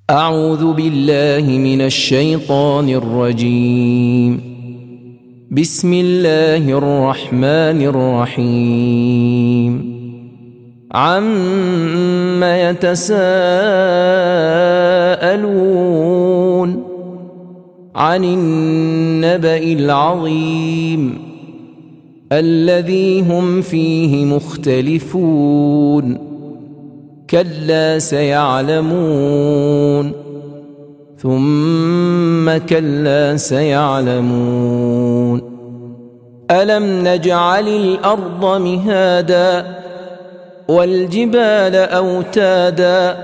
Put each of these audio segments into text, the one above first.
أعوذ بالله من الشيطان الرجيم. بسم الله الرحمن الرحيم. عم يتساءلون عن النبأ العظيم الذي هم فيه مختلفون كلا سيعلمون ثم كلا سيعلمون ألم نجعل الأرض مهادا والجبال أوتادا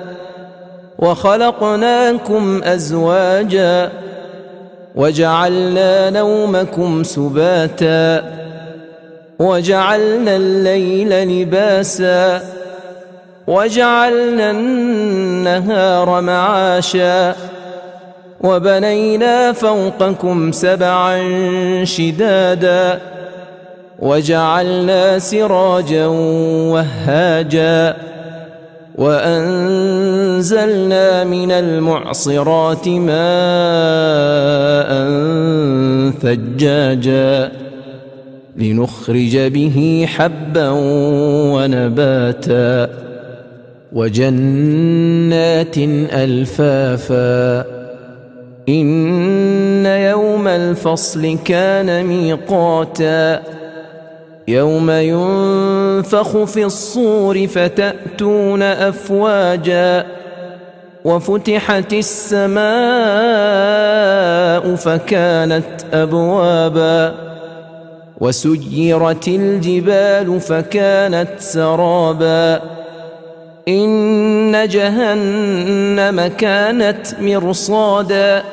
وخلقناكم أزواجا وجعلنا نومكم سباتا وجعلنا الليل لباسا وجعلنا النهار معاشا وبنينا فوقكم سبعا شدادا وجعلنا سراجا وهاجا وأنزلنا من المعصرات ماء ثجاجا لنخرج به حبا ونباتا وجنات ألفافا إن يوم الفصل كان ميقاتا يوم ينفخ في الصور فتأتون أفواجا وفتحت السماء فكانت أبوابا وسيرت الجبال فكانت سرابا إن جهنم كانت مرصادا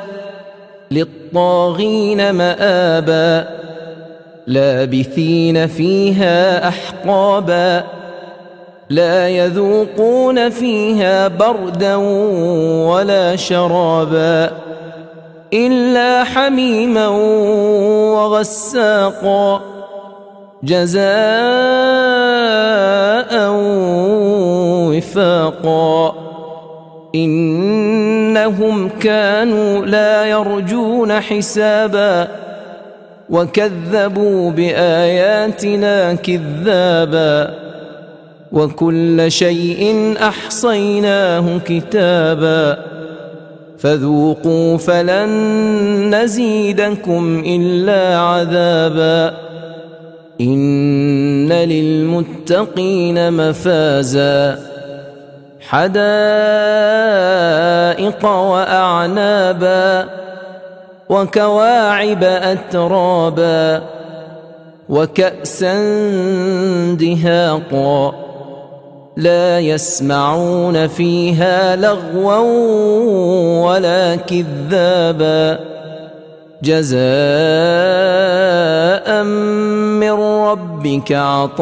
للطاغين مآبا لابثين فيها أحقابا لا يذوقون فيها بردا ولا شرابا إلا حميما وغساقا جزاء وفاقا إنهم كانوا لا يرجون حسابا وكذبوا بآياتنا كذابا وكل شيء أحصيناه كتابا فذوقوا فلن نزيدكم إلا عذابا إن للمتقين مفازا حدائق وأعنابا وكواعب أترابا وكأسا دهاقا لا يسمعون فيها لغوا ولا كذابا جزاء من ربك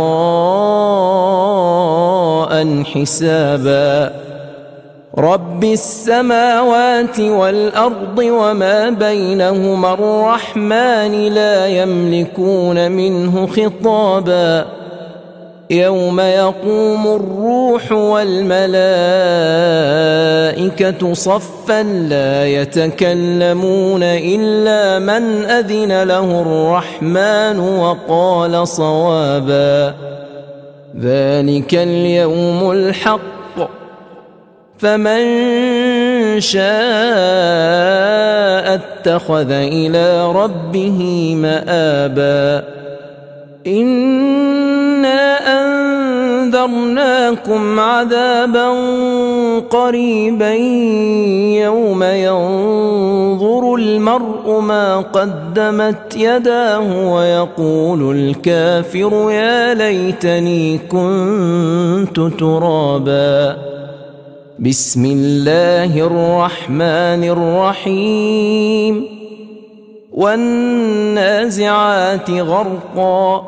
عطاء حسابا رب السماوات والأرض وما بينهما الرحمن لا يملكون منه خطابا يوم يقوم الروح والملائكة صفا لا يتكلمون إلا من أذن له الرحمن وقال صوابا ذلك اليوم الحق فمن شاء اتخذ إلى ربه مآبا إنا أنذرناكم عذابا قريبا يوم ينظر المرء ما قدمت يداه ويقول الكافر يا ليتني كنت ترابا بسم الله الرحمن الرحيم والنازعات غرقا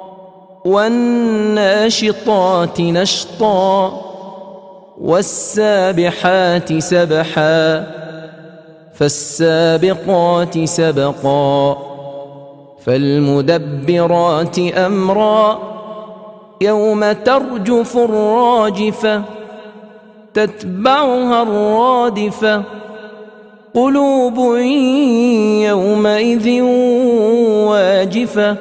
والناشطات نشطا والسابحات سبحا فالسابقات سبقا فالمدبرات أمرا يوم ترجف الراجفة تتبعها الرادفة قلوب يومئذ واجفة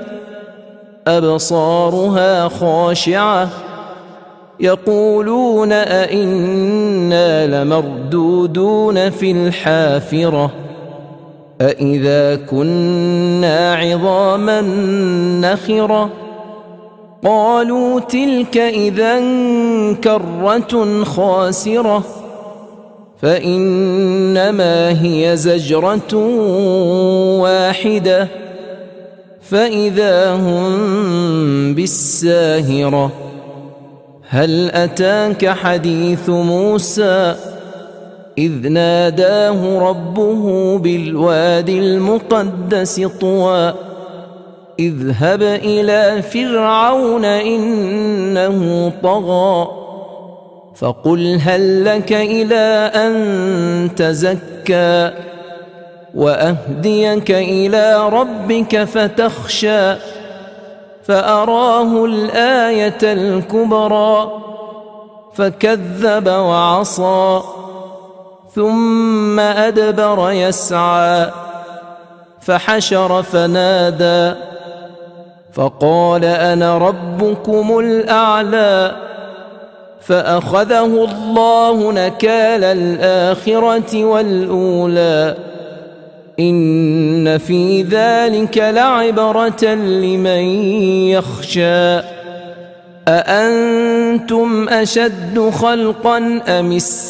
أبصارها خاشعة يقولون أئنا لمردودون في الحافرة أئذا كنا عظاما نخرة قالوا تلك إذا كرة خاسرة فإنما هي زجرة واحدة فإذا هم بالساهرة هل أتاك حديث موسى إذ ناداه ربه بالوادي المقدس طوى اذهب إلى فرعون إنه طغى فقل هل لك إلى أن تزكى وأهديك إلى ربك فتخشى فأراه الآية الكبرى فكذب وعصى ثم أدبر يسعى فحشر فنادى فقال أنا ربكم الأعلى فأخذه الله نكال الآخرة والأولى إن في ذلك لعبرة لمن يخشى أأنتم أشد خلقا أم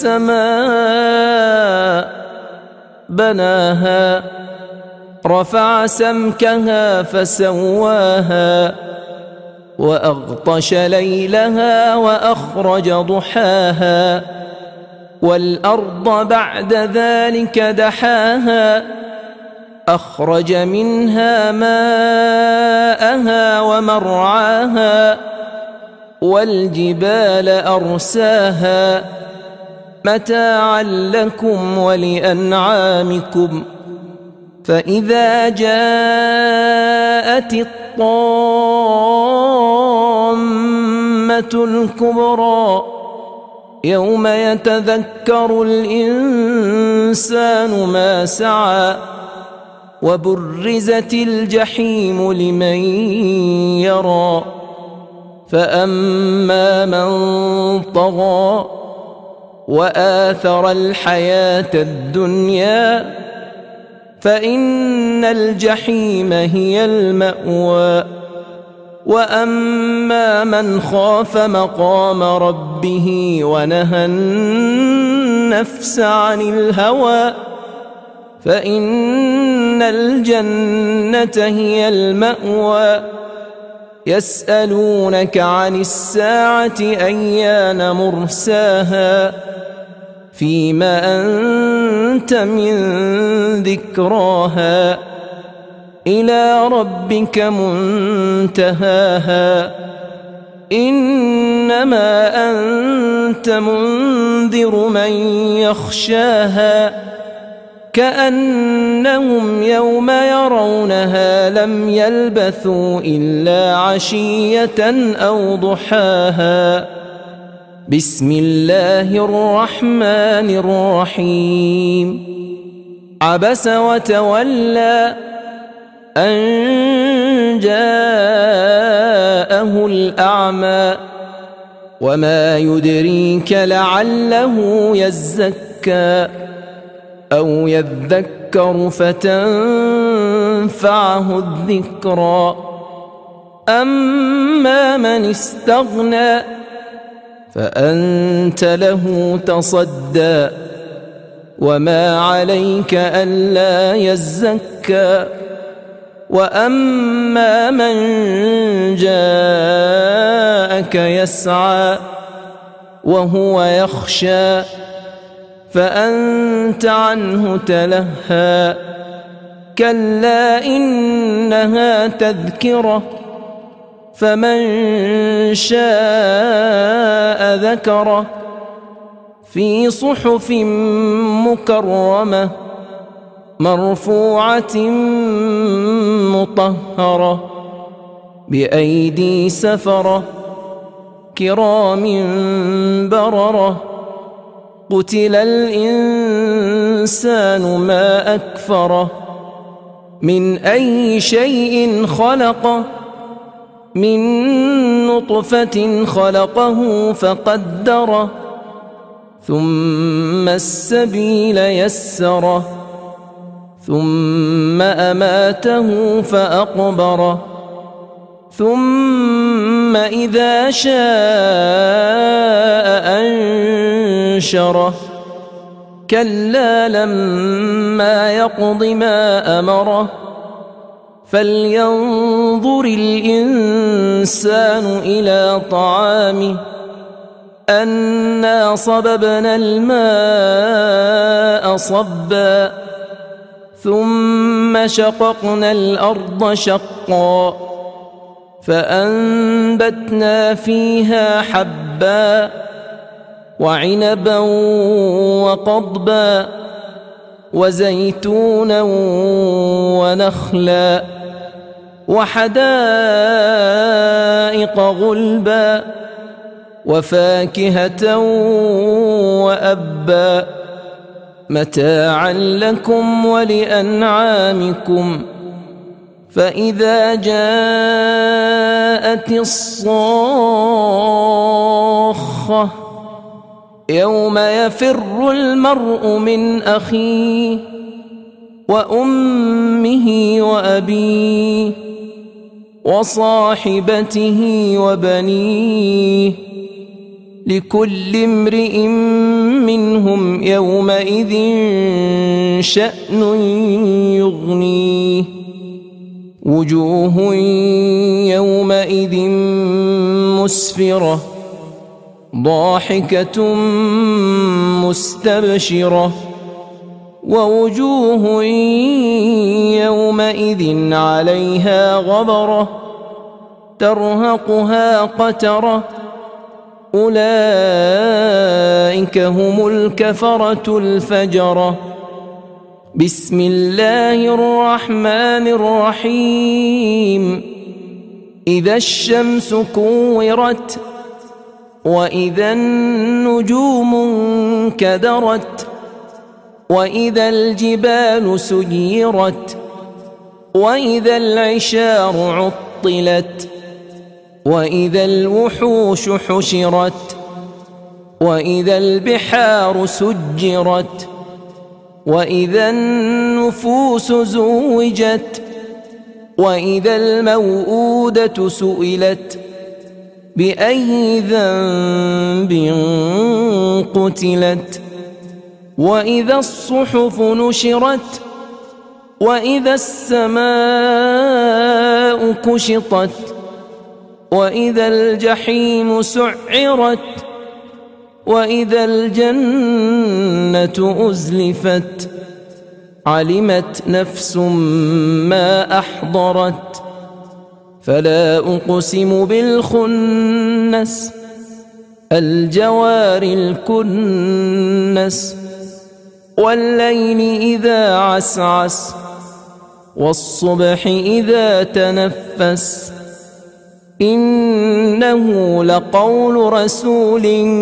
السماء بناها رفع سمكها فسواها وأغطش ليلها وأخرج ضحاها والأرض بعد ذلك دحاها أخرج منها ماءها ومرعاها والجبال أرساها متاعا لكم ولأنعامكم فإذا جاءت الطامة الكبرى يوم يتذكر الإنسان ما سعى وبرزت الجحيم لمن يرى فأما من طغى وآثر الحياة الدنيا فإن الجحيم هي المأوى وأما من خاف مقام ربه ونهى النفس عن الهوى فإن الجنة هي المأوى يسألونك عن الساعة أيان مرساها فيما أنت من ذكراها إلى ربك منتهاها إنما أنت منذر من يخشاها كأنهم يوم يرونها لم يلبثوا إلا عشية أو ضحاها بسم الله الرحمن الرحيم عبس وتولى أن جاءه الأعمى وما يدريك لعله يزكى أو يذكر فتنفعه الذكرى أما من استغنى فأنت له تصدى وما عليك ألا يزكى وأما من جاءك يسعى وهو يخشى فأنت عنه تلهى كلا إنها تذكرة فمن شاء ذكره في صحف مكرمة مرفوعة مطهرة بأيدي سفرة كرام بررة قتل الإنسان ما أكفره من أي شيء خلقه من نطفة خلقه فقدره ثم السبيل يسره ثم أماته فأقبره ثم إذا شاء أنشره كلا لما يقض ما أمره فلينظر الإنسان إلى طعامه أنا صببنا الماء صبا ثم شققنا الأرض شقا فأنبتنا فيها حبا وعنبا وقضبا وزيتونا ونخلا وحدائق غلبا وفاكهة وأبا متاعا لكم ولأنعامكم فإذا جاءت الصاخة يوم يفر المرء من أخيه وأمه وأبيه وصاحبته وبنيه لكل امرئ منهم يومئذ شأن يغنيه وجوه يومئذ مسفرة ضاحكة مستبشرة ووجوه يومئذ عليها غبرة ترهقها قترة أولئك هم الكفرة الفجرة بسم الله الرحمن الرحيم إذا الشمس كورت وإذا النجوم انكدرت وإذا الجبال سيرت وإذا العشار عطلت وإذا الوحوش حشرت وإذا البحار سجرت وإذا النفوس زوجت وإذا الموءودة سئلت بأي ذنب قتلت وإذا الصحف نشرت وإذا السماء كشطت وإذا الجحيم سعرت وإذا الجنة أزلفت علمت نفس ما أحضرت فلا أقسم بالخنس الجوار الكنس والليل إذا عسعس والصبح إذا تنفس إنه لقول رسول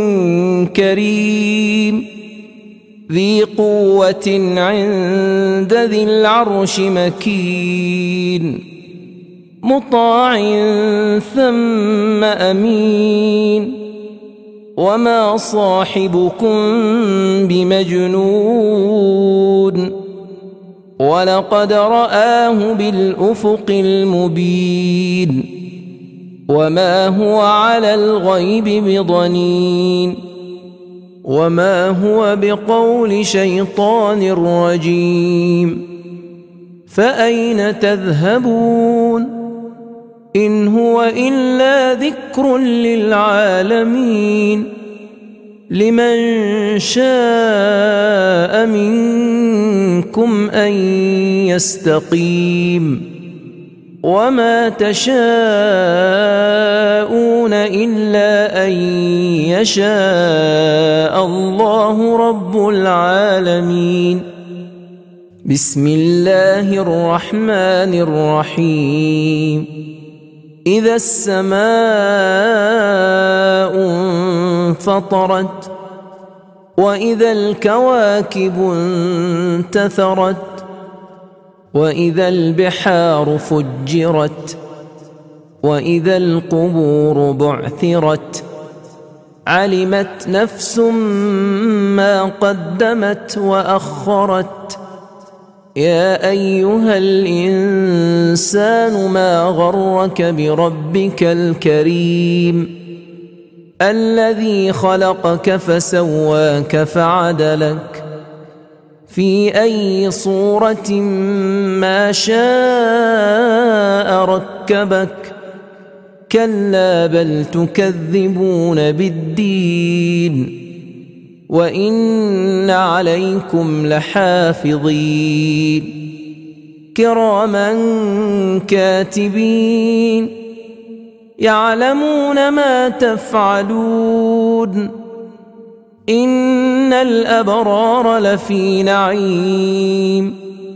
كريم ذي قوة عند ذي العرش مكين مطاع ثم أمين وما صاحبكم بمجنون ولقد رآه بالأفق المبين وما هو على الغيب بضنين وما هو بقول شيطان رجيم فأين تذهبون إن هو إلا ذكر للعالمين لمن شاء منكم أن يستقيم وما تشاءون إلا أن يشاء الله رب العالمين بسم الله الرحمن الرحيم إذا السماء انفطرت وإذا الكواكب انتثرت وإذا البحار فجرت وإذا القبور بعثرت علمت نفس ما قدمت وأخرت يا أيها الإنسان ما غرك بربك الكريم الذي خلقك فسواك فعدلك في أي صورة ما شاء ركبك كلا بل تكذبون بالدين وإن عليكم لحافظين كراما كاتبين يعلمون ما تفعلون إن الأبرار لفي نعيم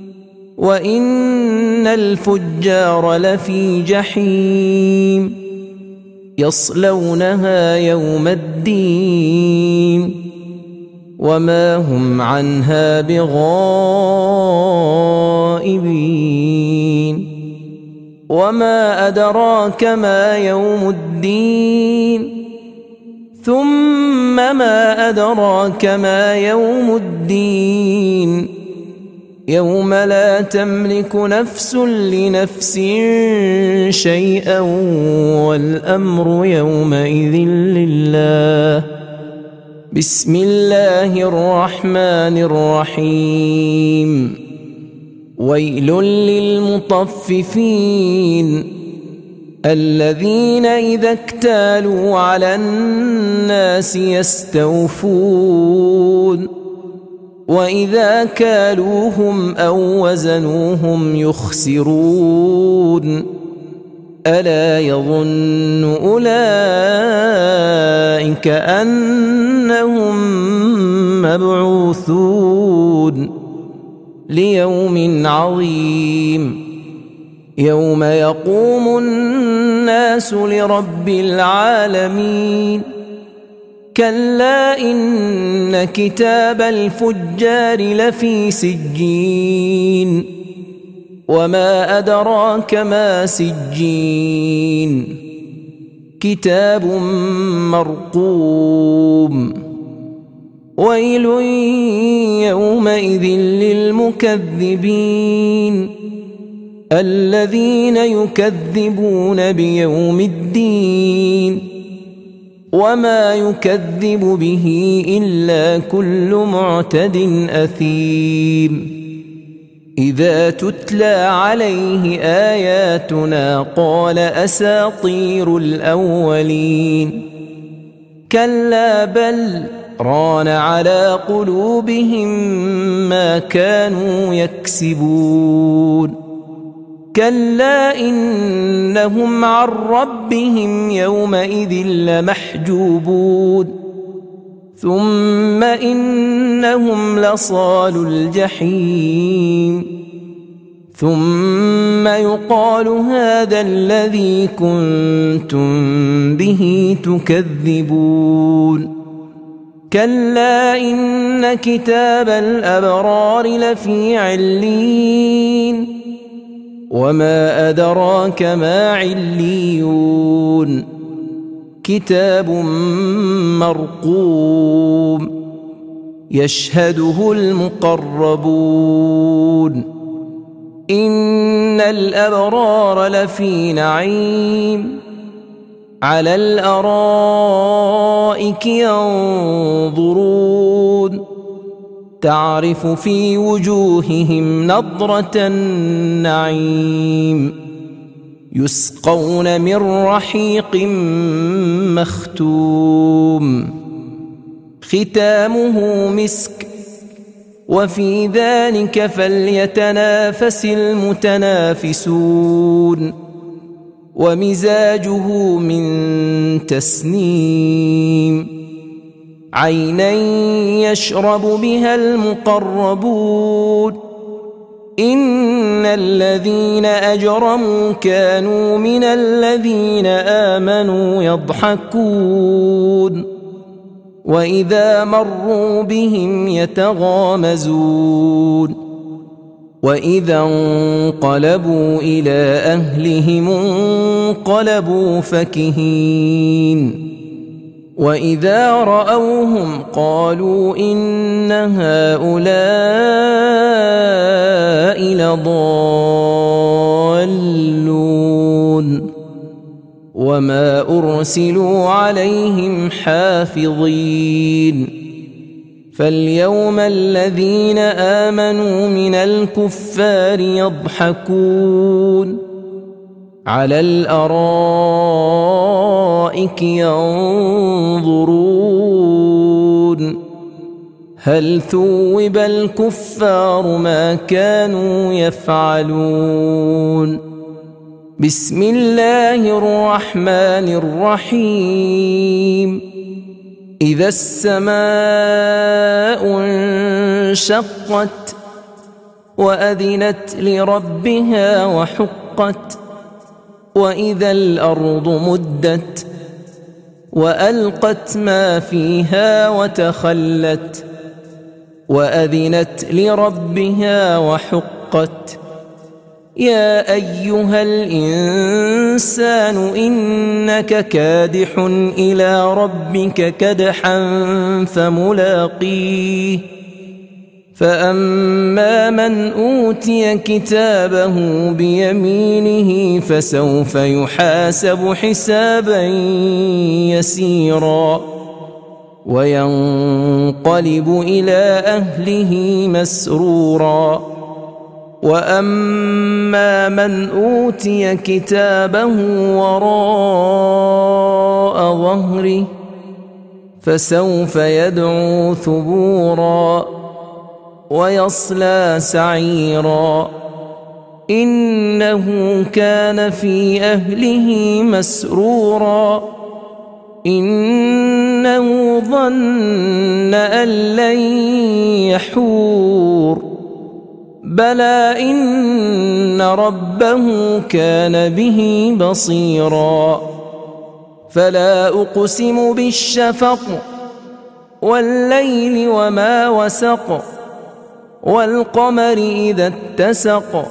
وإن الفجار لفي جحيم يصلونها يوم الدين وما هم عنها بغائبين وما أدراك ما يوم الدين ثم ما أدراك ما يوم الدين يوم لا تملك نفس لنفس شيئا والأمر يومئذ لله بسم الله الرحمن الرحيم ويل للمطففين الذين إذا اكتالوا على الناس يستوفون وإذا كالوهم أو وزنوهم يخسرون ألا يظن أولئك أنهم مبعوثون ليوم عظيم يوم يقوم الناس لرب العالمين كلا إن كتاب الفجار لفي سجين وما أدراك ما سجين كتاب مرقوم ويل يومئذ للمكذبين الذين يكذبون بيوم الدين وما يكذب به إلا كل معتد أثيم إذا تتلى عليه آياتنا قال أساطير الأولين كلا بل ران على قلوبهم ما كانوا يكسبون كلا إنهم عن ربهم يومئذ لمحجوبون ثم إنهم لصالو الجحيم ثم يقال هذا الذي كنتم به تكذبون كلا إن كتاب الأبرار لفي علين وما أدراك ما عليون كتاب مرقوم يشهده المقربون إن الأبرار لفي نعيم على الأرائك ينظرون تعرف في وجوههم نضرة النعيم يسقون من رحيق مختوم ختامه مسك وفي ذلك فليتنافس المتنافسون ومزاجه من تسنيم عينا يشرب بها المقربون إن الذين أجرموا كانوا من الذين آمنوا يضحكون وإذا مروا بهم يتغامزون وإذا انقلبوا إلى أهلهم انقلبوا فكهين وإذا رأوهم قالوا إن هؤلاء لضالون وما أرسلوا عليهم حافظين فاليوم الذين آمنوا من الكفار يضحكون على الأرائك ينظرون هل ثوب الكفار ما كانوا يفعلون بسم الله الرحمن الرحيم إذا السماء انشقت وأذنت لربها وحقت وإذا الأرض مدت وألقت ما فيها وتخلت وأذنت لربها وحقت يا أيها الإنسان إنك كادح إلى ربك كدحا فملاقيه فأما من أوتي كتابه بيمينه فسوف يحاسب حسابا يسيرا وينقلب إلى أهله مسرورا وأما من أوتي كتابه وراء ظهره فسوف يدعو ثبورا ويصلى سعيرا إنه كان في أهله مسرورا إنه ظن أن لن يحور بلى إن ربه كان به بصيرا فلا أقسم بالشفق والليل وما وسق والقمر إذا اتسق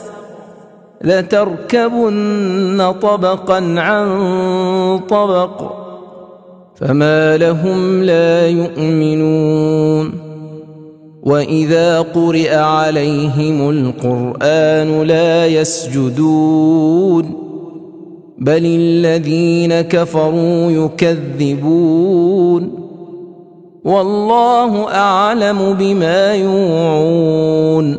لتركبن طبقا عن طبق فما لهم لا يؤمنون وإذا قرئ عليهم القرآن لا يسجدون بل الذين كفروا يكذبون والله أعلم بما يوعون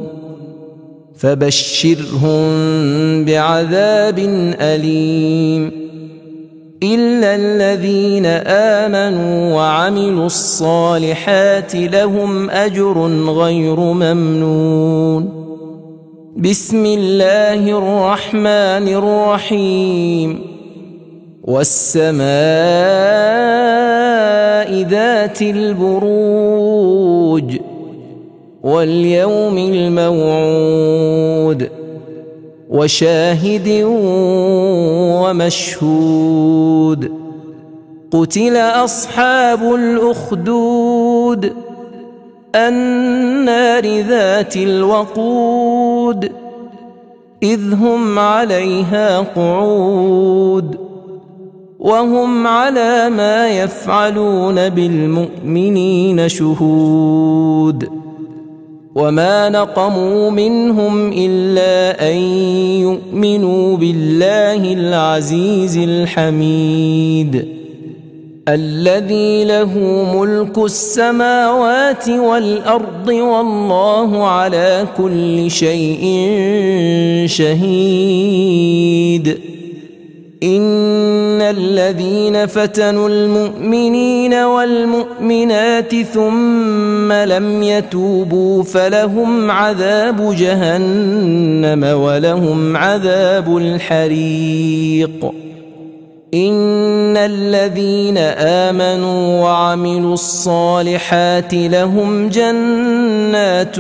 فبشرهم بعذاب أليم إلا الذين آمنوا وعملوا الصالحات لهم أجر غير ممنون بسم الله الرحمن الرحيم والسماء ذات البروج واليوم الموعود وشاهد ومشهود قتل أصحاب الأخدود النار ذات الوقود إذ هم عليها قعود وهم على ما يفعلون بالمؤمنين شهود وما نقموا منهم إلا أن يؤمنوا بالله العزيز الحميد الذي له ملك السماوات والأرض والله على كل شيء شهيد إن الذين فتنوا المؤمنين والمؤمنات ثم لم يتوبوا فلهم عذاب جهنم ولهم عذاب الحريق إن الذين آمنوا وعملوا الصالحات لهم جنات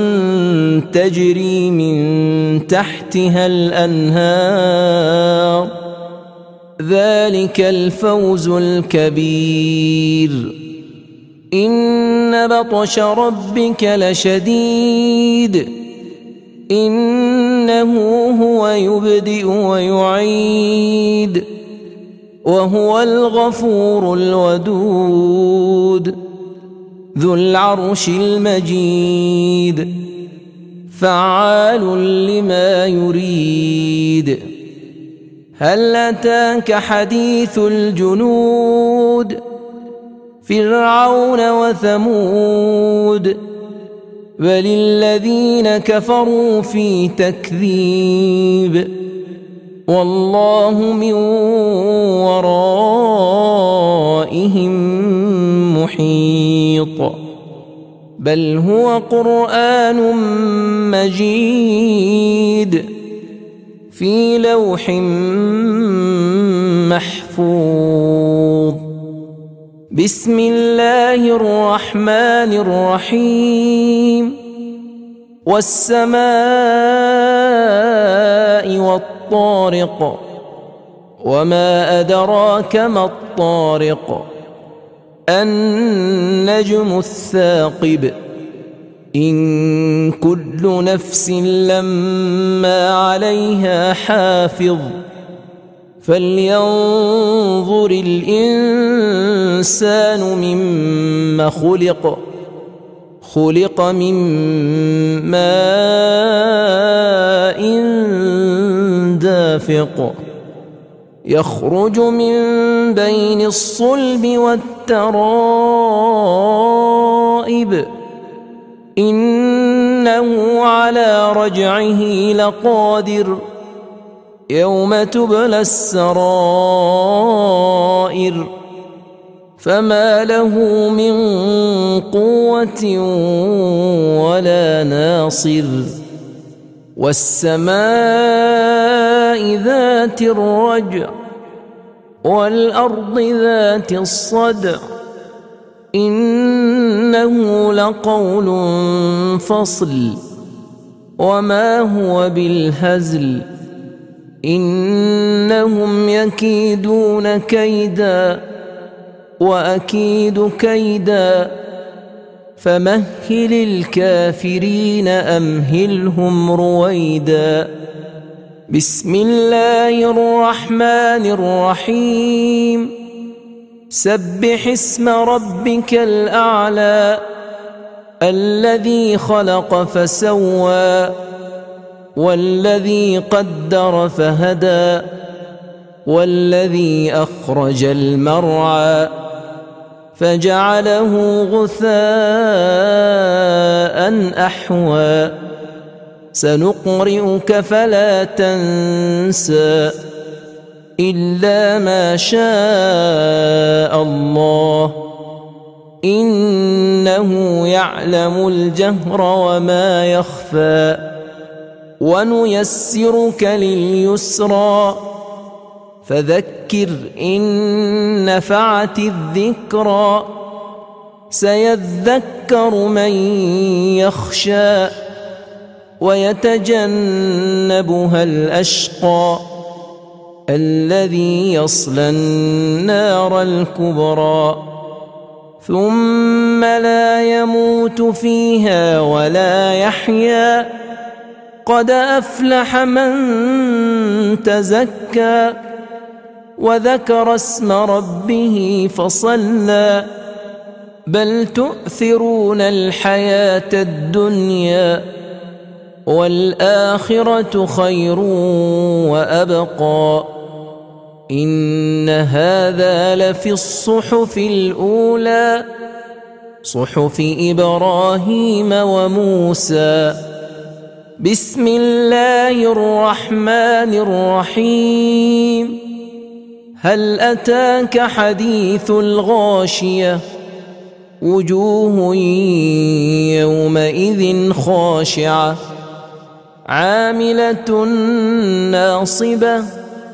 تجري من تحتها الأنهار ذلك الفوز الكبير إن بطش ربك لشديد إنه هو يبدئ ويعيد وهو الغفور الودود ذو العرش المجيد فعال لما يريد هل أتاك حديث الجنود فرعون وثمود بل الذين كفروا في تكذيب والله من ورائهم محيط بل هو قرآن مجيد في لوح محفوظ بسم الله الرحمن الرحيم والسماء والطارق وما أدراك ما الطارق النجم الثاقب إن كل نفس لما عليها حافظ فلينظر الإنسان مما خلق خلق من ماء دافق يخرج من بين الصلب والترائب إنه على رجعه لقادر يوم تبلى السرائر فما له من قوة ولا ناصر والسماء ذات الرجع والأرض ذات الصدع إنه لقول فصل وما هو بالهزل إنهم يكيدون كيدا وأكيد كيدا فمهل الكافرين أمهلهم رويدا بسم الله الرحمن الرحيم سبح اسم ربك الأعلى الذي خلق فسوى والذي قدر فهدى والذي أخرج المرعى فجعله غثاء أحوى سنقرئك فلا تنسى إلا ما شاء الله إنه يعلم الجهر وما يخفى ونيسرك لليسرى فذكر إن نفعت الذكرى سيذكر من يخشى ويتجنبها الأشقى الذي يصلى النار الكبرى ثم لا يموت فيها ولا يحيا قد أفلح من تزكى وذكر اسم ربه فصلى بل تؤثرون الحياة الدنيا والآخرة خير وأبقى إن هذا لفي الصحف الأولى صحف إبراهيم وموسى بسم الله الرحمن الرحيم هل أتاك حديث الغاشية وجوه يومئذ خاشعة عاملة ناصبة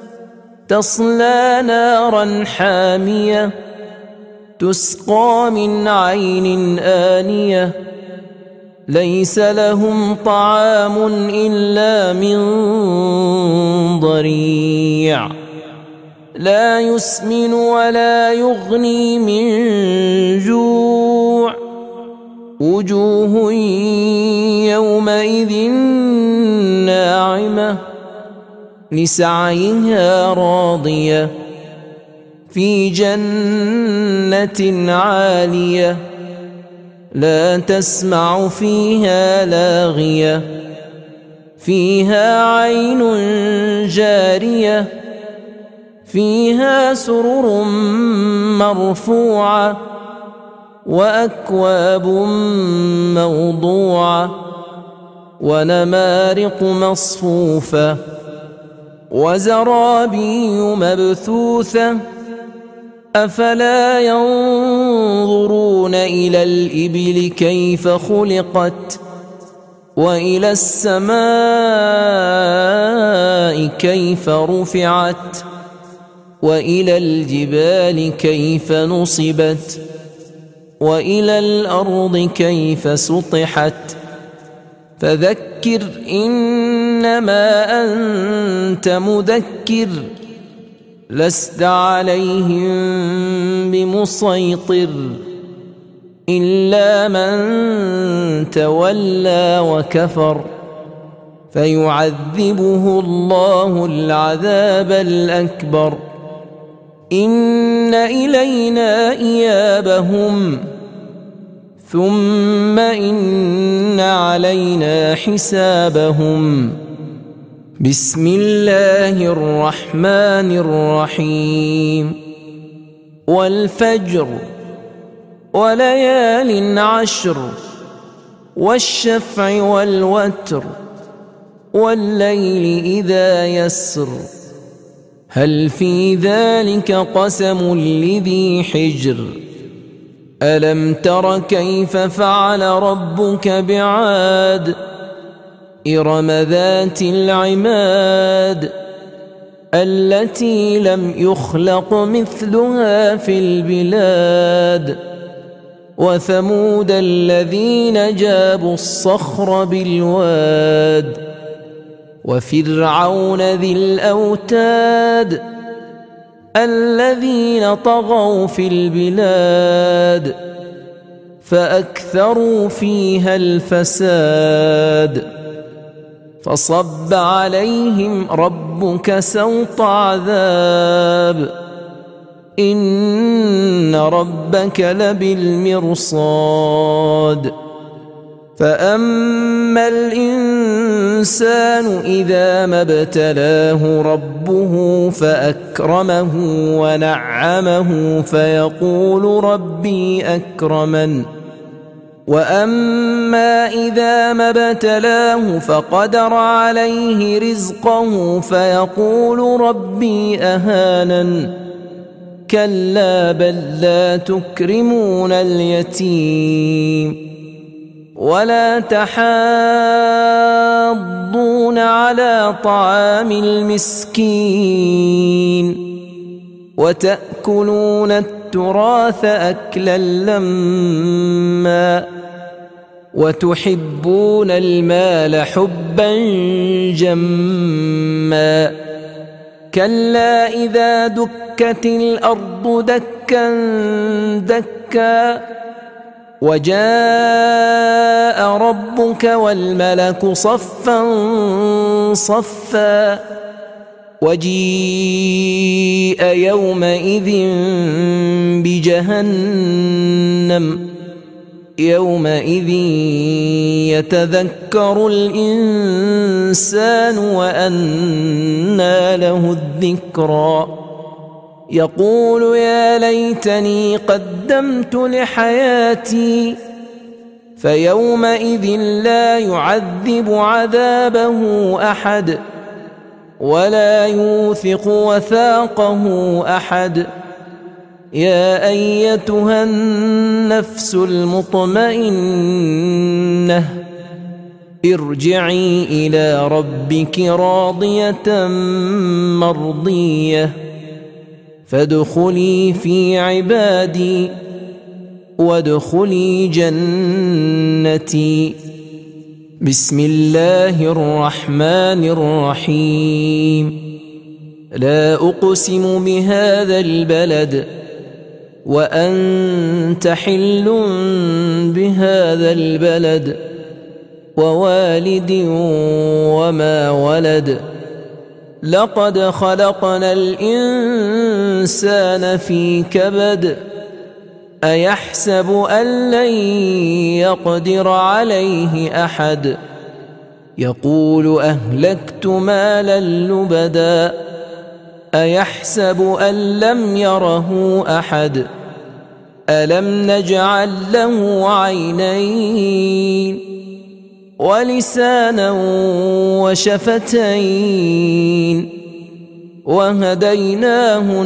تصلى نارا حامية تسقى من عين آنية ليس لهم طعام إلا من ضريع لا يسمن ولا يغني من جوع وجوه يومئذ ناعمة لسعيها راضية في جنة عالية لا تسمع فيها لاغية فيها عين جارية فيها سرر مرفوعة وأكواب موضوعة ونمارق مصفوفة وزرابي مبثوثة أفلا ينظرون إلى الإبل كيف خلقت وإلى السماء كيف رفعت وإلى الجبال كيف نصبت وإلى الأرض كيف سطحت فذكر إنما أنت مذكر لست عليهم بمسيطر إلا من تولى وكفر فيعذبه الله العذاب الأكبر إن إلينا إيابهم ثم إن علينا حسابهم بسم الله الرحمن الرحيم والفجر وليال عشر والشفع والوتر والليل إذا يسر هل في ذلك قسم لذي حجر ألم تر كيف فعل ربك بعاد إرم ذات العماد التي لم يخلق مثلها في البلاد وثمود الذين جابوا الصخر بالواد وفرعون ذي الأوتاد الذين طغوا في البلاد فأكثروا فيها الفساد فصب عليهم ربك سوط عذاب إن ربك لبالمرصاد فأما الإنسان إذا ما ابتلاه ربه فأكرمه ونعمه فيقول ربي أكرمن وأما إذا ما ابتلاه فقدر عليه رزقه فيقول ربي أهانن كلا بل لا تكرمون اليتيم ولا تحاضون على طعام المسكين وتأكلون التراث أكلا لما وتحبون المال حبا جما كلا إذا دكت الأرض دكا دكا وجاء ربك والملك صفا صفا وجيء يومئذ بجهنم يومئذ يتذكر الإنسان وأنى له الذكرى يقول يا ليتني قدمت لحياتي فيومئذ لا يعذب عذابه أحد ولا يوثق وثاقه أحد يا أيتها النفس المطمئنة ارجعي إلى ربك راضية مرضية فادخلي في عبادي وادخلي جنتي بسم الله الرحمن الرحيم لا أقسم بهذا البلد وأنت حل بهذا البلد ووالد وما ولد لقد خلقنا الإنسان في كبد أيحسب أن لن يقدر عليه أحد يقول أهلكت مالا لبدا أيحسب أن لم يره أحد ألم نجعل له عينين ولسانا وشفتين وهديناه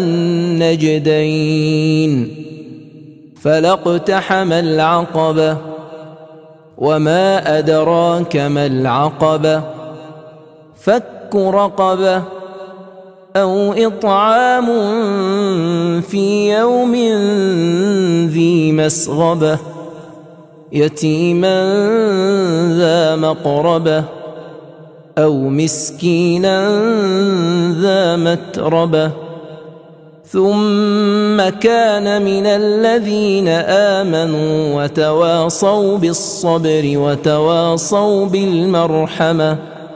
النجدين فلاقتحم العقبة وما أدراك ما العقبة فك رقبة أو إطعام في يوم ذي مسغبة يتيما ذا مقربة أو مسكينا ذا متربة ثم كان من الذين آمنوا وتواصوا بالصبر وتواصوا بالمرحمة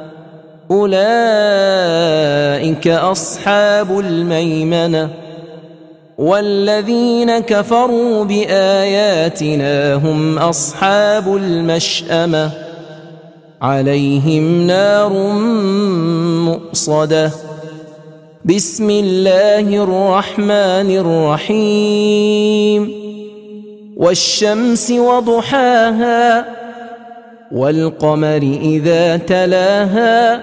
أولئك أصحاب الميمنة والذين كفروا بآياتنا هم أصحاب المشأمة عليهم نار مؤصدة بسم الله الرحمن الرحيم والشمس وضحاها والقمر إذا تلاها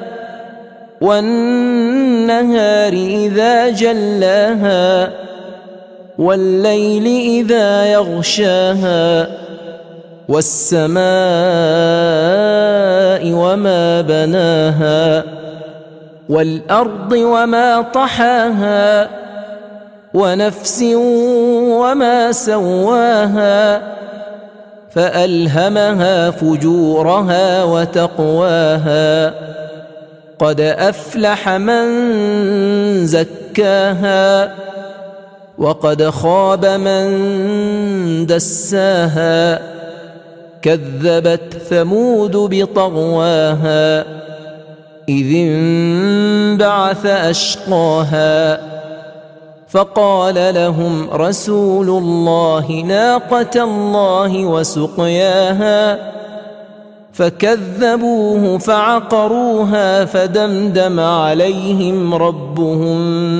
والنهار إذا جلاها والليل إذا يغشاها والسماء وما بناها والأرض وما طحاها ونفس وما سواها فألهمها فجورها وتقواها قد أفلح من زكاها وقد خاب من دساها كذبت ثمود بطغواها إذ انبعث أشقاها فقال لهم رسول الله ناقة الله وسقياها فكذبوه فعقروها فدمدم عليهم ربهم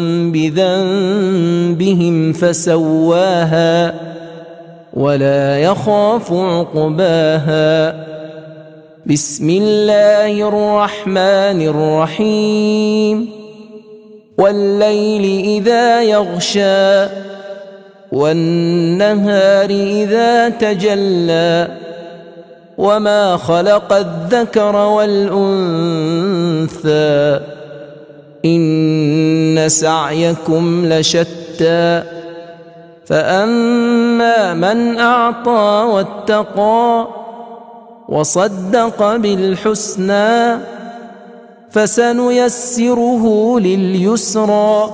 بذنبهم فسواها ولا يخاف عقباها بسم الله الرحمن الرحيم والليل إذا يغشى والنهار إذا تجلى وما خلق الذكر والأنثى إن سعيكم لشتى فأما من أعطى واتقى وصدق بالحسنى فسنيسره لليسرى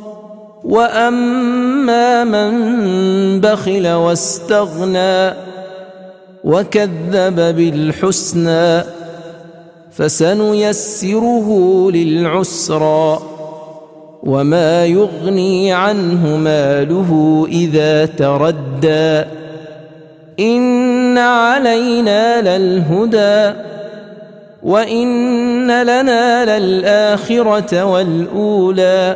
وأما من بخل واستغنى وكذب بالحسنى فسنيسره للعسرى وما يغني عنه ماله إذا تردى إن علينا للهدى وإن لنا للآخرة والأولى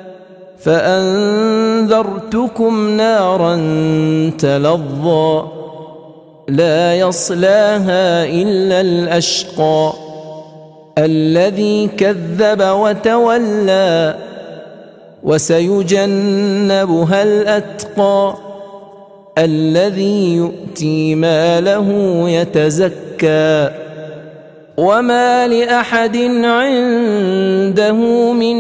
فأنذرتكم نارا تلظى لا يصلاها إلا الأشقى الذي كذب وتولى وسيجنبها الأتقى الذي يؤتي ماله يتزكى وما لأحد عنده من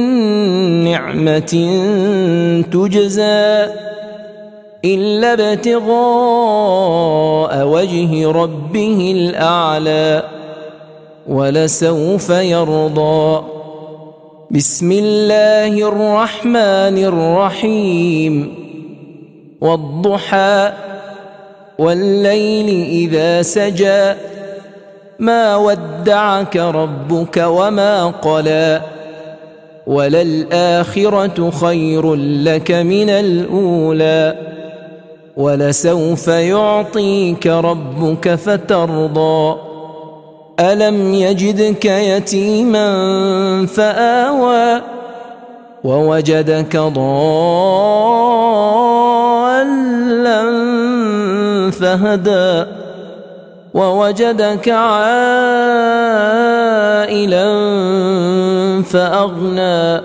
نعمة تجزى إلا ابتغاء وجه ربه الأعلى ولسوف يرضى بسم الله الرحمن الرحيم والضحى والليل إذا سجى ما ودعك ربك وما قلى وللآخرة خير لك من الأولى ولسوف يعطيك ربك فترضى ألم يجدك يتيما فآوى ووجدك ضالا فهدى ووجدك عائلا فأغنى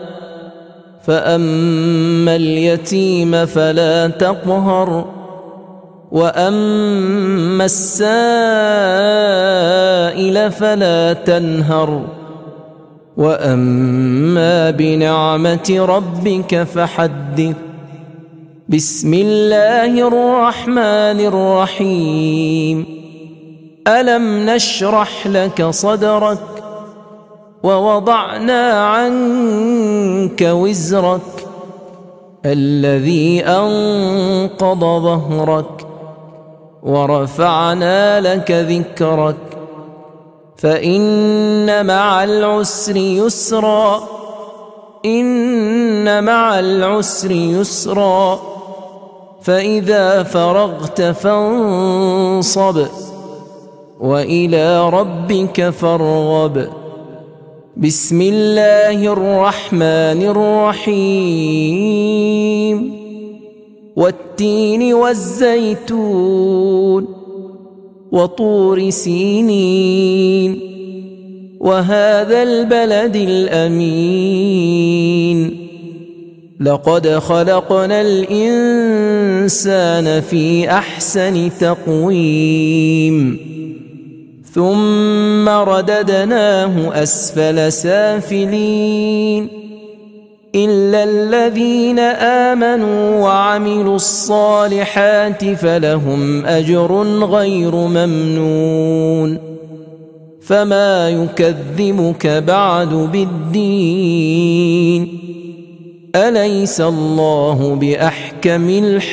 فأما اليتيم فلا تقهر وأما السائل فلا تنهر وأما بنعمة ربك فحدث بسم الله الرحمن الرحيم ألم نشرح لك صدرك ووضعنا عنك وزرك الذي أنقض ظهرك ورفعنا لك ذكرك فإن مع العسر يسرا إن مع العسر يسرا فإذا فرغت فانصب وإلى ربك فارغب بسم الله الرحمن الرحيم والتين والزيتون وطور سينين وهذا البلد الأمين لقد خلقنا الإنسان في أحسن تقويم ثم رددناه أسفل سافلين إلا الذين آمنوا وعملوا الصالحات فلهم أجر غير ممنون فما يكذبك بعد بالدين أليس الله بأحكم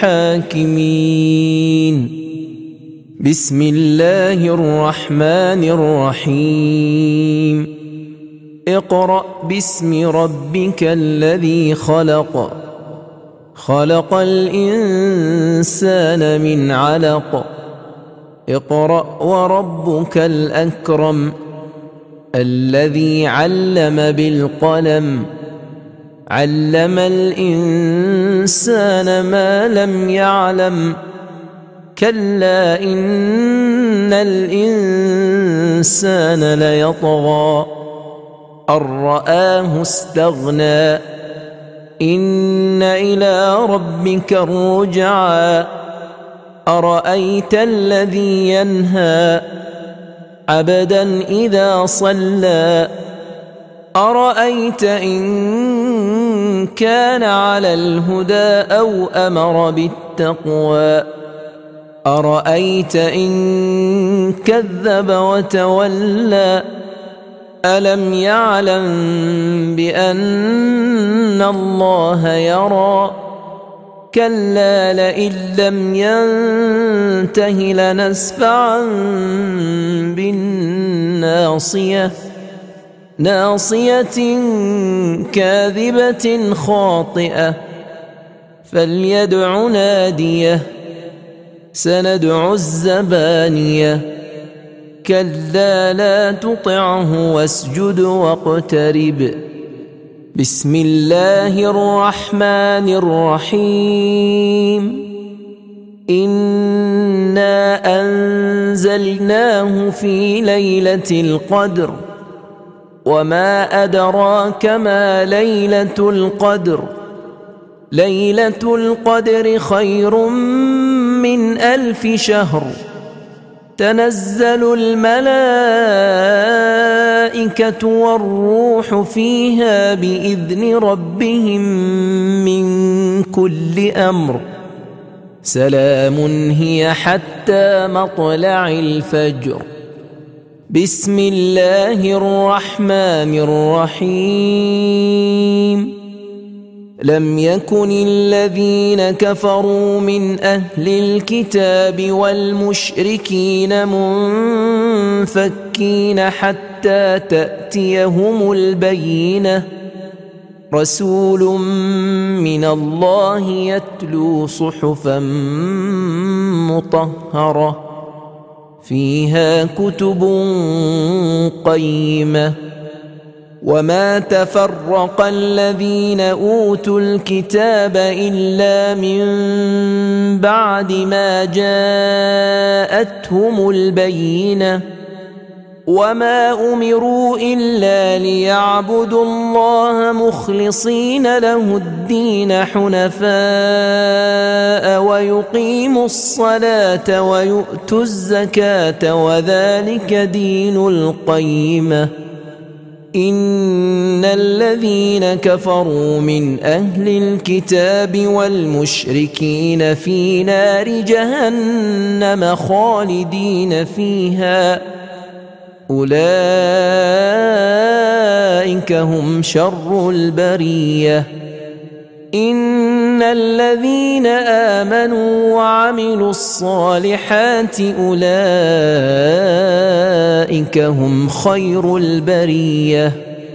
الحاكمين بسم الله الرحمن الرحيم اقرأ باسم ربك الذي خلق خلق الإنسان من علق اقرأ وربك الأكرم الذي علم بالقلم علم الإنسان ما لم يعلم كلا إن الإنسان ليطغى أن رآه استغنى إن إلى ربك الرجعى أرأيت الذي ينهى عبدا إذا صلى أرأيت إن كان على الهدى أو أمر بالتقوى أرأيت إن كذب وتولى ألم يعلم بأن الله يرى كلا لئن لم ينته لنسفعا بالناصية ناصية كاذبة خاطئة فليدع ناديه سندع الزبانية كلا لا تطعه واسجد واقترب بسم الله الرحمن الرحيم إنا أنزلناه في ليلة القدر وما أدراك ما ليلة القدر ليلة القدر خير من 1000 شهر تنزل الملائكة والروح فيها بإذن ربهم من كل أمر سلام هي حتى مطلع الفجر بسم الله الرحمن الرحيم لم يكن الذين كفروا من أهل الكتاب والمشركين منفكين حتى تأتيهم البينة رسول من الله يتلو صحفا مطهرة فيها كتب قيمة وما تفرق الذين أوتوا الكتاب إلا من بعد ما جاءتهم البينة وما أمروا إلا ليعبدوا الله مخلصين له الدين حنفاء ويقيموا الصلاة ويؤتوا الزكاة وذلك دين القيمة إن الذين كفروا من أهل الكتاب والمشركين في نار جهنم خالدين فيها أولئك هم شر البرية إن الذين آمنوا وعملوا الصالحات أولئك هم خير البرية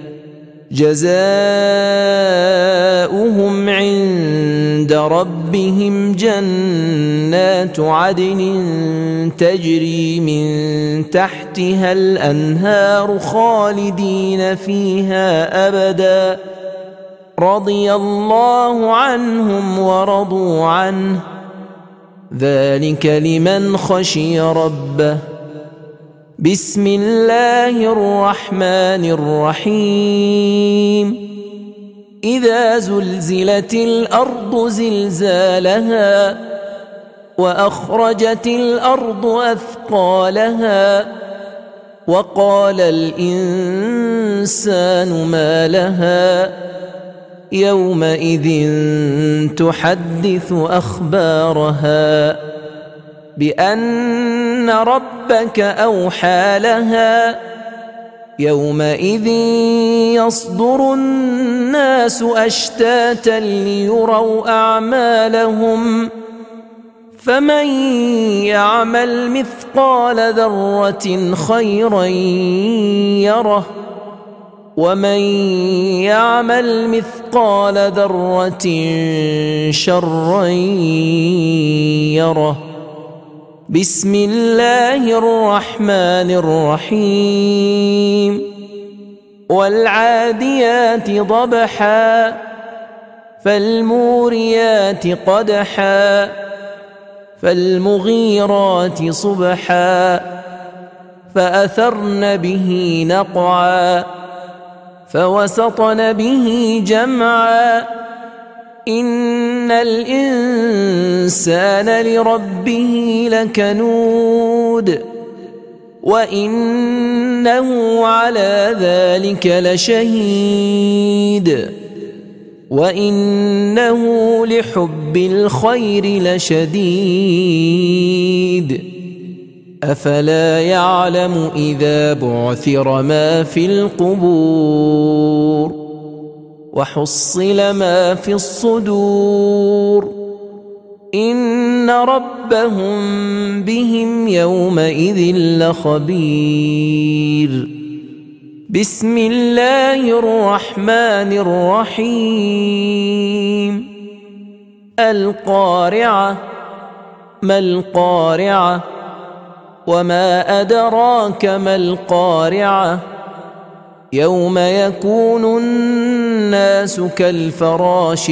جزاؤهم عند ربهم جنات عدن تجري من تحتها الأنهار خالدين فيها أبدا رضي الله عنهم ورضوا عنه ذلك لمن خشي ربه بسم الله الرحمن الرحيم إذا زلزلت الأرض زلزالها وأخرجت الأرض أثقالها وقال الإنسان ما لها يومئذ تحدث أخبارها بأن ربك أوحى لها يومئذ يصدر الناس أشتاتا ليروا أعمالهم فمن يعمل مثقال ذرة خيرا يره ومن يعمل مثقال ذرة شرا يره بسم الله الرحمن الرحيم والعاديات ضبحا فالموريات قدحا فالمغيرات صبحا فأثرن به نقعا فوسطن به جمعا إن الإنسان لربه لكنود وإنه على ذلك لشهيد وإنه لحب الخير لشديد أفلا يعلم إذا بعثر ما في القبور وحصل ما في الصدور إن ربهم بهم يومئذ لخبير بسم الله الرحمن الرحيم القارعة ما القارعة وما أدراك ما القارعة يوم يكون الناس كالفراش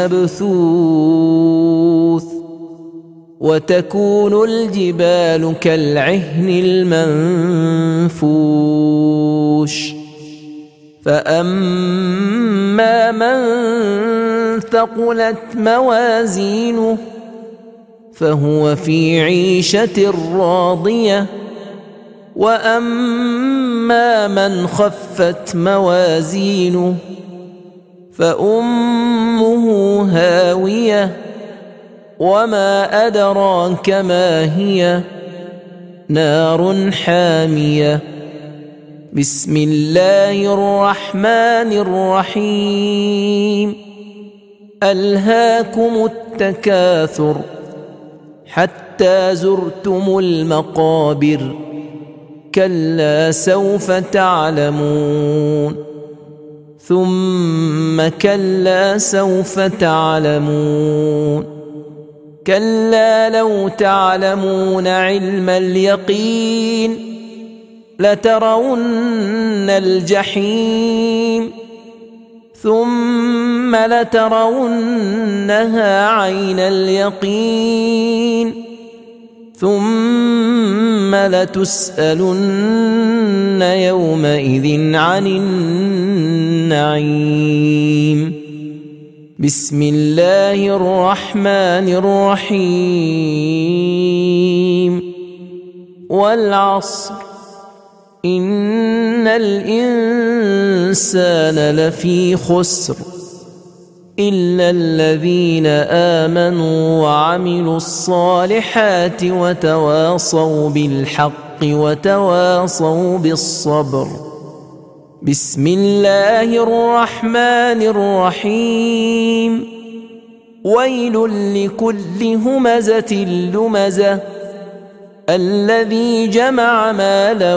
المبثوث وتكون الجبال كالعهن المنفوش فأما من ثقلت موازينه فهو في عيشة راضية وأما من خفت موازينه فأمه هاوية وما أدراك ما هي نار حامية بسم الله الرحمن الرحيم ألهاكم التكاثر حتى زرتم المقابر كلا سوف تعلمون ثم كلا سوف تعلمون كلا لو تعلمون علم اليقين لترون الجحيم ثم لترونها عين اليقين ثم لتسألن يومئذ عن النعيم بسم الله الرحمن الرحيم والعصر إن الإنسان لفي خسر إلا الذين آمنوا وعملوا الصالحات وتواصوا بالحق وتواصوا بالصبر بسم الله الرحمن الرحيم ويل لكل همزة لمزة الذي جمع مالا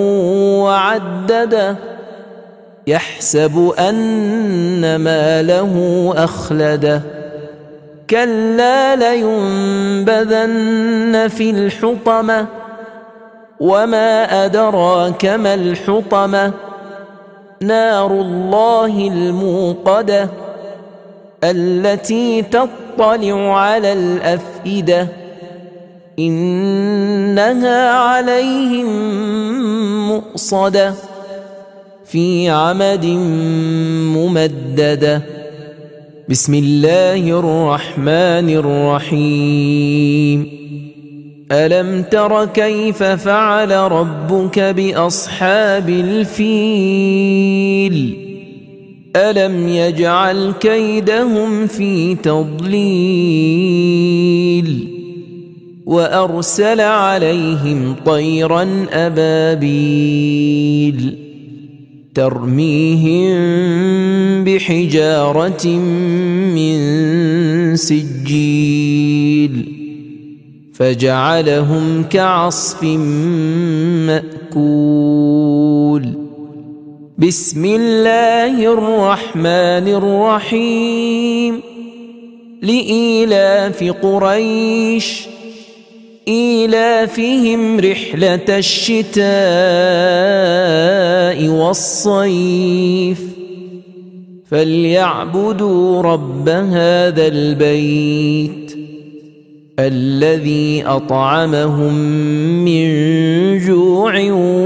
وعدده يحسب أن ماله أخلده كلا لينبذن في الحطمة وما أدراك ما الحطمة نار الله الموقدة التي تطلع على الأفئدة إنها عليهم مؤصدة في عمد ممددة بسم الله الرحمن الرحيم ألم تر كيف فعل ربك بأصحاب الفيل ألم يجعل كيدهم في تضليل وأرسل عليهم طيرا أبابيل ترميهم بحجارة من سجيل فجعلهم كعصف مأكول بسم الله الرحمن الرحيم لإيلاف قريش إيلافهم رحلة الشتاء والصيف فليعبدوا رب هذا البيت الذي أطعمهم من جوع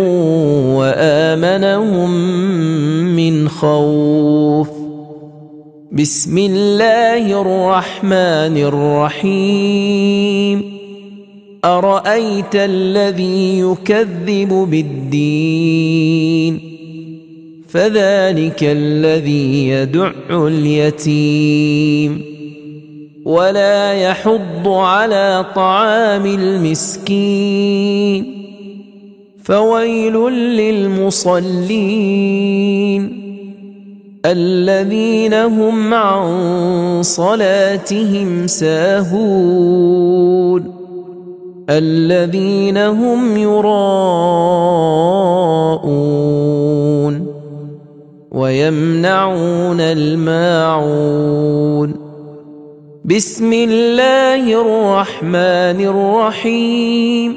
وآمنهم من خوف بسم الله الرحمن الرحيم أرأيت الذي يكذب بالدين فذلك الذي يدع اليتيم ولا يحض على طعام المسكين فويل للمصلين الذين هم عن صلاتهم ساهون الذين هم يراءون ويمنعون الماعون بسم الله الرحمن الرحيم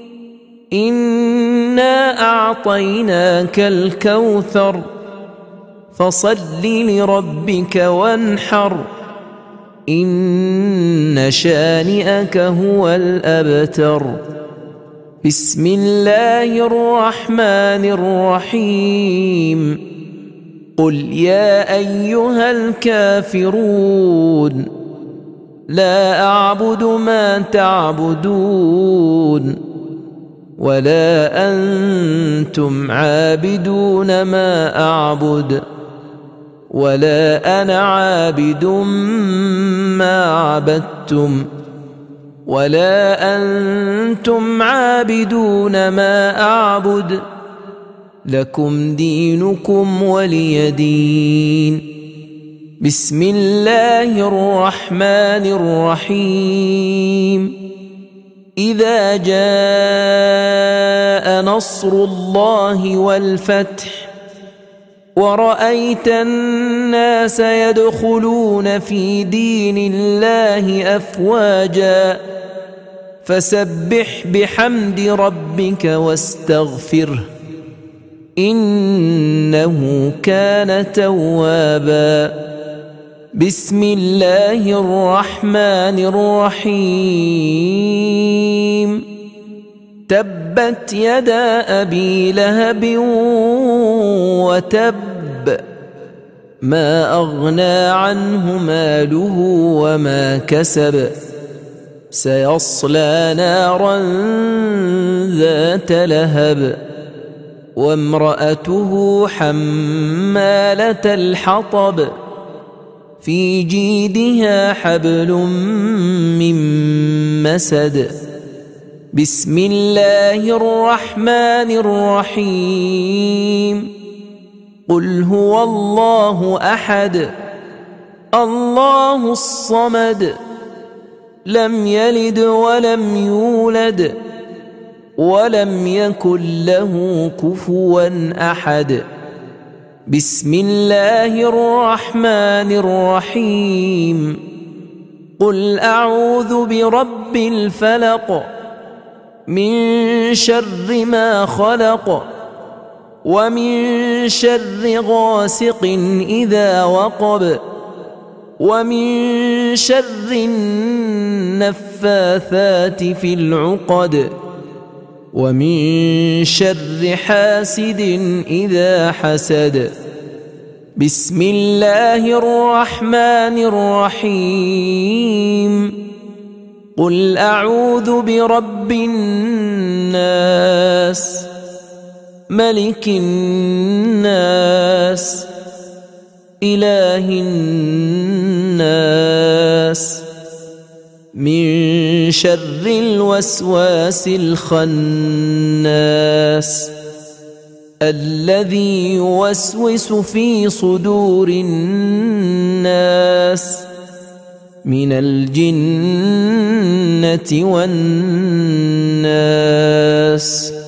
إنا أعطيناك الكوثر فصل لربك وانحر إن شانئك هو الأبتر بسم الله الرحمن الرحيم قل يا أيها الكافرون لا أعبد ما تعبدون ولا أنتم عابدون ما أعبد ولا أنا عابد ما عبدتم ولا أنتم عابدون ما أعبد لكم دينكم ولي دين. بسم الله الرحمن الرحيم. إذا جاء نصر الله والفتح ورأيت الناس يدخلون في دين الله أفواجا فسبح بحمد ربك واستغفره إنه كان توابا. بسم الله الرحمن الرحيم. تبت يدا أبي لهب وتب ما أغنى عنه ماله وما كسب سيصلى نارا ذات لهب وامرأته حمالة الحطب في جيدها حبل من مسد. بسم الله الرحمن الرحيم. قل هو الله أحد الله الصمد لم يلد ولم يولد ولم يكن له كفوا أحد. بسم الله الرحمن الرحيم. قل أعوذ برب الفلق من شر ما خلق ومن شر غاسق إذا وقب ومن شر النفاثات في العقد ومن شر حاسد إذا حسد. بسم الله الرحمن الرحيم. قل أعوذ برب الناس ملك الناس إله الناس من شر الوسواس الخناس الذي يوسوس في صدور الناس من الجنة والناس.